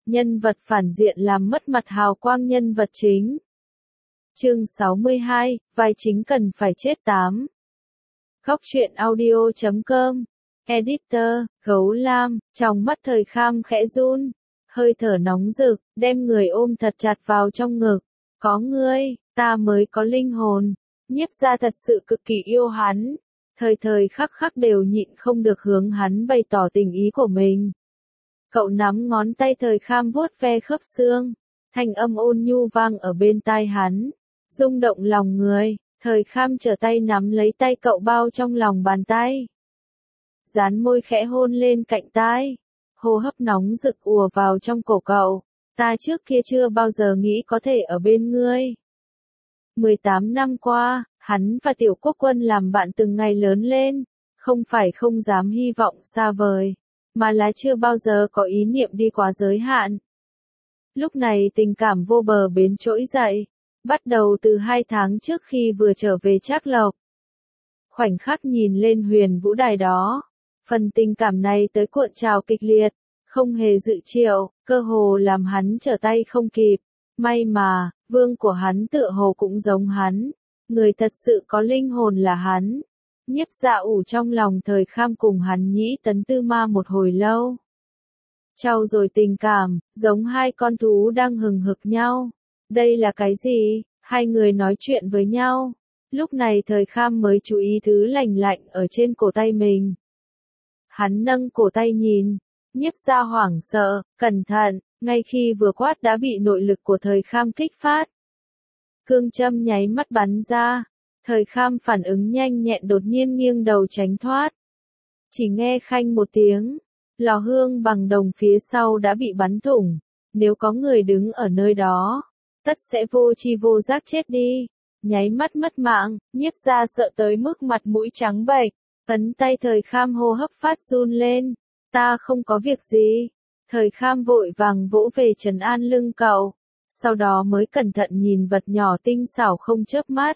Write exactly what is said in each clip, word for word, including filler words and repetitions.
nhân vật phản diện làm mất mặt hào quang nhân vật chính. Chương sáu mươi hai, vai chính cần phải chết tám. Góc truyện audio chấm com. Editor, Gấu Lam, trong mắt Thời Kham khẽ run, hơi thở nóng rực, đem người ôm thật chặt vào trong ngực. Có ngươi, ta mới có linh hồn. Nhiếp gia thật sự cực kỳ yêu hắn, thời thời khắc khắc đều nhịn không được hướng hắn bày tỏ tình ý của mình. Cậu nắm ngón tay Thời Kham vuốt ve khớp xương, thanh âm ôn nhu vang ở bên tai hắn, rung động lòng người. Thời Kham trở tay nắm lấy tay cậu bao trong lòng bàn tay, dán môi khẽ hôn lên cạnh tai, hô hấp nóng rực ùa vào trong cổ cậu. Ta trước kia chưa bao giờ nghĩ có thể ở bên ngươi. mười tám năm qua, hắn và Tiểu Quốc Quân làm bạn từng ngày lớn lên, không phải không dám hy vọng xa vời, mà là chưa bao giờ có ý niệm đi quá giới hạn. Lúc này tình cảm vô bờ bến trỗi dậy, bắt đầu từ hai tháng trước khi vừa trở về Trác Lộc. Khoảnh khắc nhìn lên huyền vũ đài đó, phần tình cảm này tới cuộn trào kịch liệt, không hề dự triệu, cơ hồ làm hắn trở tay không kịp. May mà, vương của hắn tựa hồ cũng giống hắn, người thật sự có linh hồn là hắn. Nhiếp Dạ ủ trong lòng Thời Kham cùng hắn nhĩ tấn tư ma một hồi lâu. Trao dồi tình cảm, giống hai con thú đang hừng hực nhau. Đây là cái gì? Hai người nói chuyện với nhau. Lúc này Thời Kham mới chú ý thứ lành lạnh ở trên cổ tay mình. Hắn nâng cổ tay nhìn, Nhiếp Dạ hoảng sợ, cẩn thận, ngay khi vừa quát đã bị nội lực của Thời Kham kích phát. Cương châm nháy mắt bắn ra, Thời Kham phản ứng nhanh nhẹn đột nhiên nghiêng đầu tránh thoát. Chỉ nghe khanh một tiếng, lò hương bằng đồng phía sau đã bị bắn thủng, nếu có người đứng ở nơi đó, tất sẽ vô tri vô giác chết đi, nháy mắt mất mạng. Nhiếp Dạ sợ tới mức mặt mũi trắng bệch, ấn tay Thời Kham hô hấp phát run lên. Ta không có việc gì. Thời Kham vội vàng vỗ về trấn an lưng cậu, sau đó mới cẩn thận nhìn vật nhỏ tinh xảo không chớp mắt.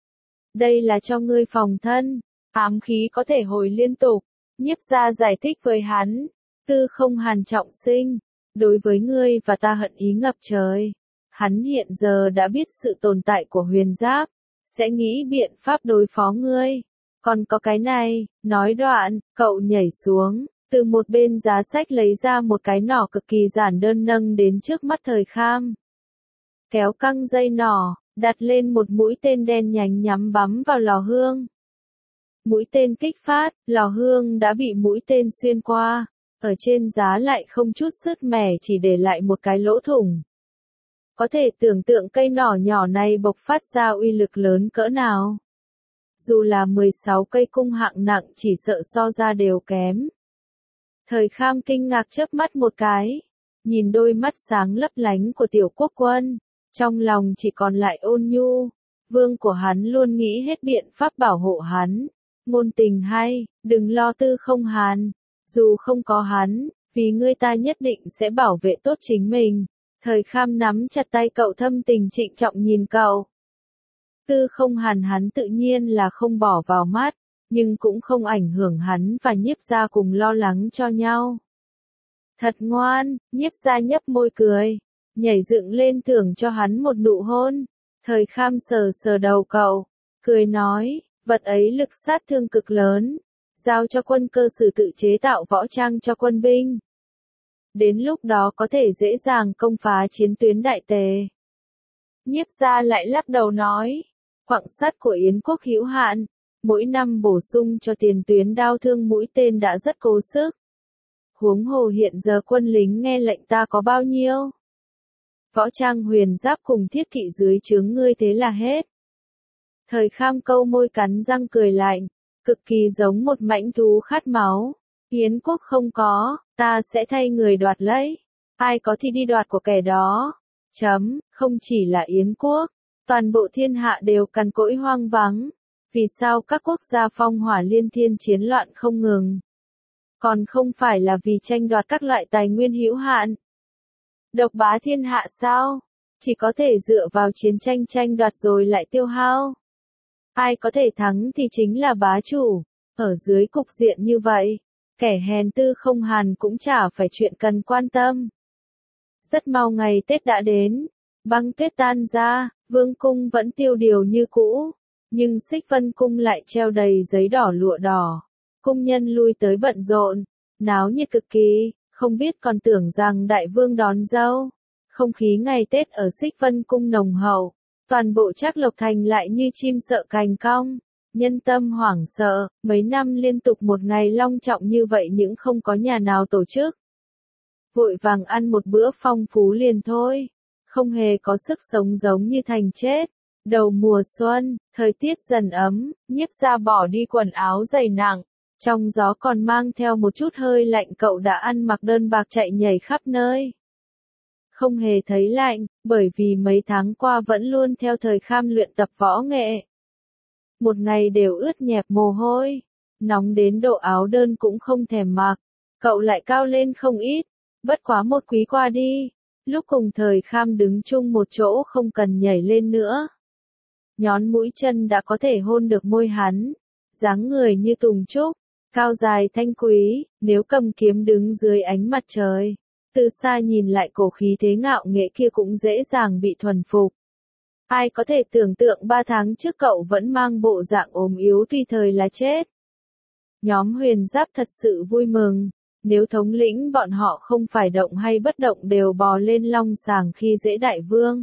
Đây là cho ngươi phòng thân, ám khí có thể hồi liên tục. Nhiếp Dạ giải thích với hắn, Tư Không Hàn trọng sinh, đối với ngươi và ta hận ý ngập trời. Hắn hiện giờ đã biết sự tồn tại của huyền giáp, sẽ nghĩ biện pháp đối phó ngươi. Còn có cái này, nói đoạn, cậu nhảy xuống, từ một bên giá sách lấy ra một cái nỏ cực kỳ giản đơn nâng đến trước mắt Thời Kham. Kéo căng dây nỏ, đặt lên một mũi tên đen nhánh nhắm bắm vào lò hương. Mũi tên kích phát, lò hương đã bị mũi tên xuyên qua, ở trên giá lại không chút sứt mẻ, chỉ để lại một cái lỗ thủng. Có thể tưởng tượng cây nỏ nhỏ này bộc phát ra uy lực lớn cỡ nào. Dù là mười sáu cây cung hạng nặng chỉ sợ so ra đều kém. Thời Kham kinh ngạc chớp mắt một cái, nhìn đôi mắt sáng lấp lánh của Tiểu Quốc Quân, trong lòng chỉ còn lại ôn nhu. Vương của hắn luôn nghĩ hết biện pháp bảo hộ hắn. Ngôn tình hay, đừng lo Tư Không Hàn, dù không có hắn, vì ngươi ta nhất định sẽ bảo vệ tốt chính mình. Thời Kham nắm chặt tay cậu, thâm tình trịnh trọng nhìn cậu. Tư Không Hàn hắn tự nhiên là không bỏ vào mắt, nhưng cũng không ảnh hưởng hắn và Nhiếp Dạ cùng lo lắng cho nhau. Thật ngoan, Nhiếp Dạ nhấp môi cười, nhảy dựng lên thưởng cho hắn một nụ hôn. Thời Kham sờ sờ đầu cậu, cười nói, vật ấy lực sát thương cực lớn, giao cho quân cơ sử tự chế tạo võ trang cho quân binh. Đến lúc đó có thể dễ dàng công phá chiến tuyến đại tề. Nhiếp Dạ lại lắc đầu nói, quặng sắt của Yến quốc hữu hạn, mỗi năm bổ sung cho tiền tuyến đao thương mũi tên đã rất cố sức. Huống hồ hiện giờ quân lính nghe lệnh ta có bao nhiêu? Võ trang huyền giáp cùng thiết kỵ dưới trướng ngươi thế là hết. Thời Kham câu môi cắn răng cười lạnh, cực kỳ giống một mãnh thú khát máu. Yến quốc không có, ta sẽ thay người đoạt lấy. Ai có thì đi đoạt của kẻ đó. Chấm, không chỉ là Yến quốc, toàn bộ thiên hạ đều cằn cỗi hoang vắng. Vì sao các quốc gia phong hỏa liên thiên chiến loạn không ngừng? Còn không phải là vì tranh đoạt các loại tài nguyên hữu hạn. Độc bá thiên hạ sao? Chỉ có thể dựa vào chiến tranh tranh đoạt rồi lại tiêu hao. Ai có thể thắng thì chính là bá chủ. Ở dưới cục diện như vậy, kẻ hèn Tư Không Hàn cũng chả phải chuyện cần quan tâm. Rất mau ngày Tết đã đến, băng tuyết tan ra, vương cung vẫn tiêu điều như cũ, nhưng Xích Vân cung lại treo đầy giấy đỏ lụa đỏ. Cung nhân lui tới bận rộn, náo nhiệt cực kỳ, không biết còn tưởng rằng đại vương đón dâu. Không khí ngày Tết ở Xích Vân cung nồng hậu, toàn bộ Trác Lộc Thành lại như chim sợ cành cong, nhân tâm hoảng sợ, mấy năm liên tục một ngày long trọng như vậy nhưng không có nhà nào tổ chức. Vội vàng ăn một bữa phong phú liền thôi, không hề có sức sống giống như thành chết. Đầu mùa xuân, thời tiết dần ấm, Nhiếp Gia bỏ đi quần áo dày nặng, trong gió còn mang theo một chút hơi lạnh, cậu đã ăn mặc đơn bạc chạy nhảy khắp nơi. Không hề thấy lạnh, bởi vì mấy tháng qua vẫn luôn theo Thời Kham luyện tập võ nghệ. Một ngày đều ướt nhẹp mồ hôi, nóng đến độ áo đơn cũng không thèm mặc, cậu lại cao lên không ít, bất quá một quý qua đi, lúc cùng Thời Kham đứng chung một chỗ không cần nhảy lên nữa. Nhón mũi chân đã có thể hôn được môi hắn, dáng người như tùng trúc, cao dài thanh quý, nếu cầm kiếm đứng dưới ánh mặt trời, từ xa nhìn lại cổ khí thế ngạo nghệ kia cũng dễ dàng bị thuần phục. Ai có thể tưởng tượng ba tháng trước cậu vẫn mang bộ dạng ốm yếu tùy thời là chết. Nhóm Huyền Giáp thật sự vui mừng, nếu thống lĩnh bọn họ không phải động hay bất động đều bò lên long sàng khi dễ đại vương.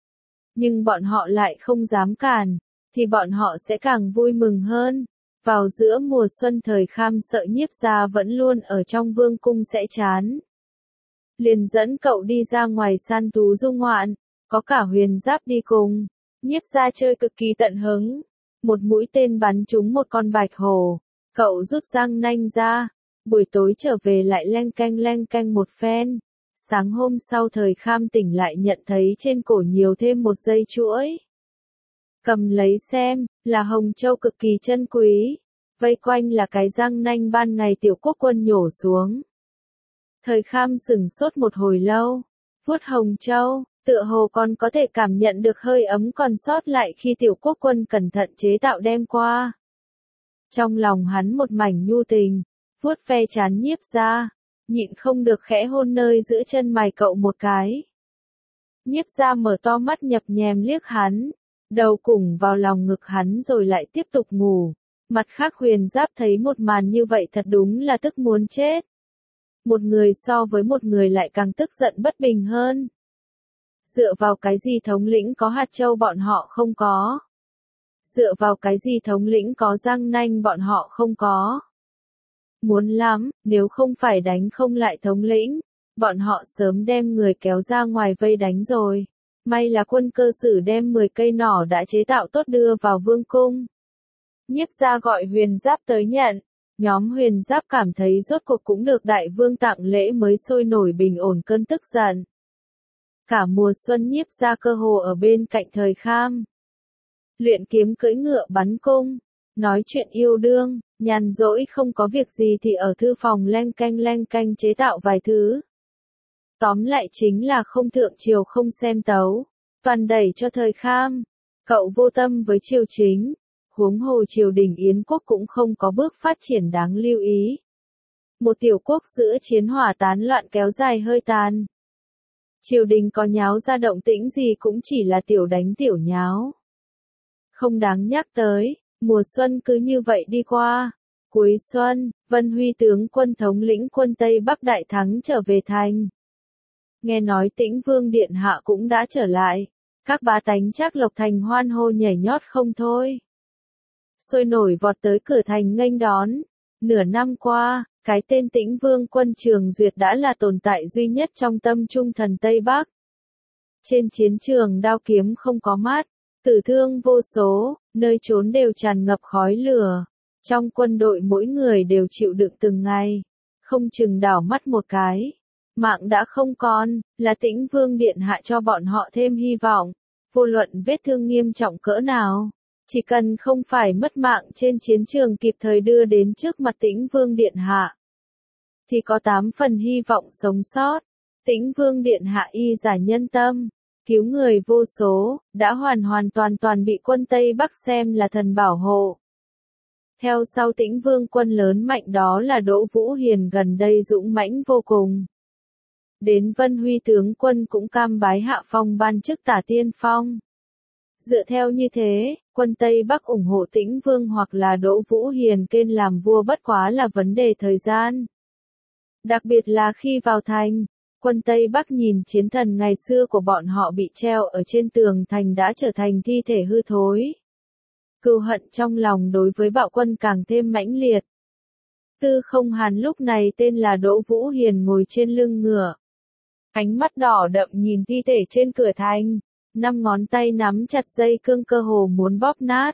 Nhưng bọn họ lại không dám cản, thì bọn họ sẽ càng vui mừng hơn. Vào giữa mùa xuân Thời Kham sợ Nhiếp Gia vẫn luôn ở trong vương cung sẽ chán. Liền dẫn cậu đi ra ngoài săn thú du ngoạn, có cả Huyền Giáp đi cùng. Nhiếp Gia chơi cực kỳ tận hứng. Một mũi tên bắn trúng một con bạch hổ, cậu rút răng nanh ra, buổi tối trở về lại leng canh leng canh một phen. Sáng hôm sau Thời Kham tỉnh lại nhận thấy trên cổ nhiều thêm một dây chuỗi. Cầm lấy xem, là hồng châu cực kỳ chân quý, vây quanh là cái răng nanh ban ngày Tiểu Quốc Quân nhổ xuống. Thời Kham sửng sốt một hồi lâu, vuốt hồng châu, tựa hồ còn có thể cảm nhận được hơi ấm còn sót lại khi Tiểu Quốc Quân cẩn thận chế tạo đem qua. Trong lòng hắn một mảnh nhu tình, vuốt ve trán Nhiếp Gia, nhịn không được khẽ hôn nơi giữa chân mày cậu một cái. Nhiếp Gia mở to mắt nhập nhèm liếc hắn, đầu cùng vào lòng ngực hắn rồi lại tiếp tục ngủ. Mặt khác Huyền Giáp thấy một màn như vậy thật đúng là tức muốn chết. Một người so với một người lại càng tức giận bất bình hơn. Dựa vào cái gì thống lĩnh có hạt châu bọn họ không có? Dựa vào cái gì thống lĩnh có răng nanh bọn họ không có? Muốn lắm, nếu không phải đánh không lại thống lĩnh, bọn họ sớm đem người kéo ra ngoài vây đánh rồi. May là Quân Cơ Sử đem mười cây nỏ đã chế tạo tốt đưa vào vương cung. Nhiếp Gia gọi Huyền Giáp tới nhận. Nhóm Huyền Giáp cảm thấy rốt cuộc cũng được đại vương tặng lễ mới sôi nổi bình ổn cơn tức giận. Cả mùa xuân Nhiếp Gia cơ hồ ở bên cạnh Thời Kham. Luyện kiếm cưỡi ngựa bắn cung, nói chuyện yêu đương, nhàn rỗi không có việc gì thì ở thư phòng leng canh leng canh chế tạo vài thứ. Tóm lại chính là không thượng triều không xem tấu, toàn đẩy cho Thời Kham. Cậu vô tâm với triều chính, huống hồ triều đình Yến quốc cũng không có bước phát triển đáng lưu ý. Một tiểu quốc giữa chiến hỏa tán loạn kéo dài hơi tàn. Triều đình có nháo ra động tĩnh gì cũng chỉ là tiểu đánh tiểu nháo. Không đáng nhắc tới, mùa xuân cứ như vậy đi qua. Cuối xuân, Vân Huy tướng quân thống lĩnh quân Tây Bắc đại thắng trở về thành. Nghe nói Tĩnh Vương Điện Hạ cũng đã trở lại, các bá tánh Trác Lộc Thành hoan hô nhảy nhót không thôi. Sôi nổi vọt tới cửa thành nghênh đón. Nửa năm qua, cái tên Tĩnh Vương quân Trường Duyệt đã là tồn tại duy nhất trong tâm trung thần Tây Bắc. Trên chiến trường đao kiếm không có mát, tử thương vô số, nơi trốn đều tràn ngập khói lửa. Trong quân đội mỗi người đều chịu đựng từng ngày, không chừng đảo mắt một cái. Mạng đã không còn, là Tĩnh Vương Điện Hạ cho bọn họ thêm hy vọng. Vô luận vết thương nghiêm trọng cỡ nào, chỉ cần không phải mất mạng trên chiến trường kịp thời đưa đến trước mặt Tĩnh Vương Điện Hạ, thì có tám phần hy vọng sống sót. Tĩnh Vương Điện Hạ y giải nhân tâm, cứu người vô số, đã hoàn hoàn toàn toàn bị quân Tây Bắc xem là thần bảo hộ. Theo sau Tĩnh Vương quân lớn mạnh đó là Đỗ Vũ Hiền gần đây dũng mãnh vô cùng. Đến Vân Huy tướng quân cũng cam bái hạ phong ban chức tả tiên phong. Dựa theo như thế, quân Tây Bắc ủng hộ Tĩnh Vương hoặc là Đỗ Vũ Hiền kên làm vua bất quá là vấn đề thời gian. Đặc biệt là khi vào thành, quân Tây Bắc nhìn chiến thần ngày xưa của bọn họ bị treo ở trên tường thành đã trở thành thi thể hư thối. Cừu hận trong lòng đối với bạo quân càng thêm mãnh liệt. Tư Không Hàn lúc này tên là Đỗ Vũ Hiền ngồi trên lưng ngựa. Ánh mắt đỏ đậm nhìn thi thể trên cửa thành, năm ngón tay nắm chặt dây cương cơ hồ muốn bóp nát.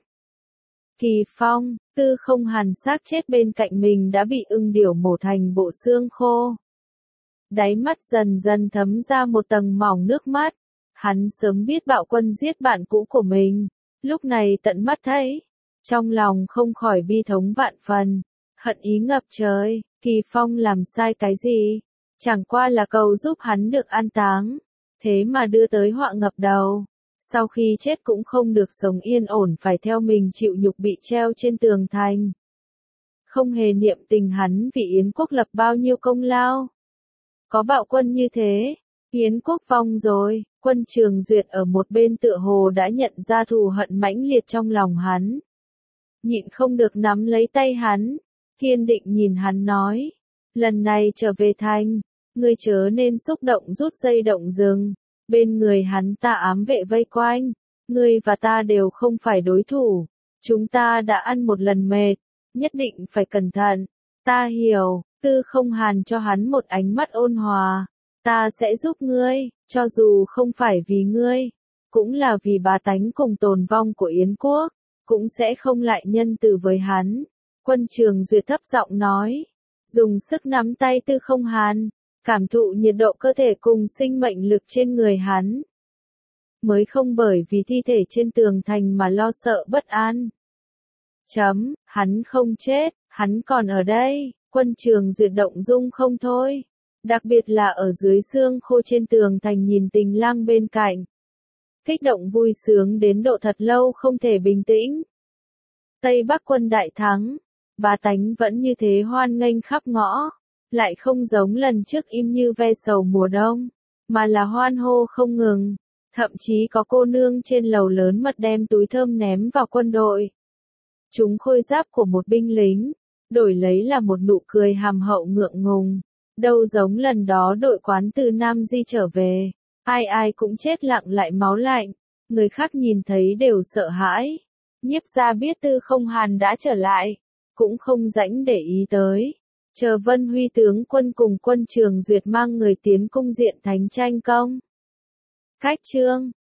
Kỳ Phong, Tư Không Hàn xác chết bên cạnh mình đã bị ưng điểu mổ thành bộ xương khô. Đáy mắt dần dần thấm ra một tầng mỏng nước mắt. Hắn sớm biết bạo quân giết bạn cũ của mình, lúc này tận mắt thấy, trong lòng không khỏi bi thống vạn phần, hận ý ngập trời. Kỳ Phong làm sai cái gì? Chẳng qua là cầu giúp hắn được an táng, thế mà đưa tới họa ngập đầu. Sau khi chết cũng không được sống yên ổn, phải theo mình chịu nhục bị treo trên tường thành. Không hề niệm tình hắn vì Yến quốc lập bao nhiêu công lao. Có bạo quân như thế, Yến quốc vong rồi. Quân Trường Duyệt ở một bên tựa hồ đã nhận ra thù hận mãnh liệt trong lòng hắn. Nhịn không được nắm lấy tay hắn, kiên định nhìn hắn nói, lần này trở về thành, ngươi chớ nên xúc động rút dây động rừng. Bên người hắn ta ám vệ vây quanh, ngươi và ta đều không phải đối thủ, chúng ta đã ăn một lần mệt, nhất định phải cẩn thận. Ta hiểu. Tư Không Hàn cho hắn một ánh mắt ôn hòa, ta sẽ giúp ngươi, cho dù không phải vì ngươi, cũng là vì bá tánh cùng tồn vong của Yến quốc, cũng sẽ không lại nhân từ với hắn. Quân Trường Duyệt thấp giọng nói, dùng sức nắm tay Tư Không Hàn, cảm thụ nhiệt độ cơ thể cùng sinh mệnh lực trên người hắn. Mới không bởi vì thi thể trên tường thành mà lo sợ bất an. Chấm, hắn không chết, hắn còn ở đây. Quân Trường Duyệt động dung không thôi. Đặc biệt là ở dưới xương khô trên tường thành nhìn Tình Lang bên cạnh. Kích động vui sướng đến độ thật lâu không thể bình tĩnh. Tây Bắc quân đại thắng, bá tánh vẫn như thế hoan nghênh khắp ngõ. Lại không giống lần trước im như ve sầu mùa đông, mà là hoan hô không ngừng. Thậm chí có cô nương trên lầu lớn mật đem túi thơm ném vào quân đội. Chúng khôi giáp của một binh lính, đổi lấy là một nụ cười hàm hậu ngượng ngùng. Đâu giống lần đó đội quán từ Nam Di trở về, ai ai cũng chết lặng lại máu lạnh, người khác nhìn thấy đều sợ hãi. Nhiếp gia biết Tư Không Hàn đã trở lại, cũng không rảnh để ý tới. Chờ Vân Huy tướng quân cùng Quân Trường Duyệt mang người tiến cung diện thánh tranh công. Cách chương